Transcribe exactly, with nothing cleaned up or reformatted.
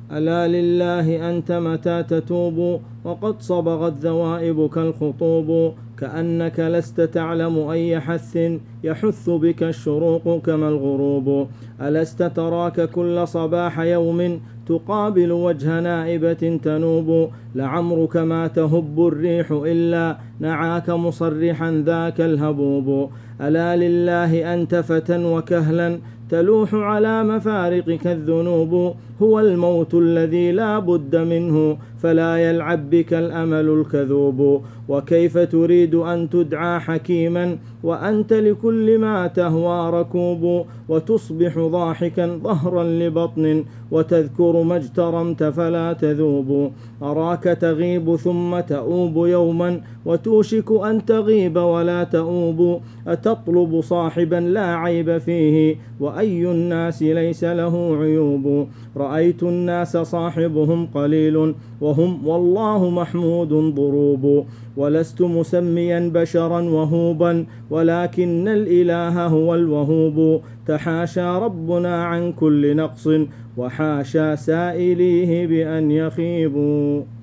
ألا لله أنت متى تتوب وقد صبغت ذوائبك الخطوب، كأنك لست تعلم أي حث يحث بك الشروق كما الغروب. ألست تراك كل صباح يوم تقابل وجه نائبة تنوب، لعمرك ما تهب الريح إلا نعاك مصرحا ذاك الهبوب. ألا لله أنت فتى وكهلا تلوح على مفارقك الذنوب، هو الموت الذي لا بد منه فلا يلعب بك الأمل الكذوب. وكيف تريد أن تدعى حكيما وأنت لكل ما تهوى ركوب، وتصبح ضاحكا ظهرا لبطن وتذكر ما اجترمت فلا تذوب. أراك تغيب ثم تؤوب يوما وتوشك أن تغيب ولا تؤوب، أتطلب صاحبا لا عيب فيه وأي الناس ليس له عيوب. رأيت الناس صاحبهم قليل وهم والله محمود ضروب، ولست مسميا بشرا وهوبا ولكن الإله هو الوهوب. تحاشى ربنا عن كل نقص وحاشى سائليه بأن يخيبوا.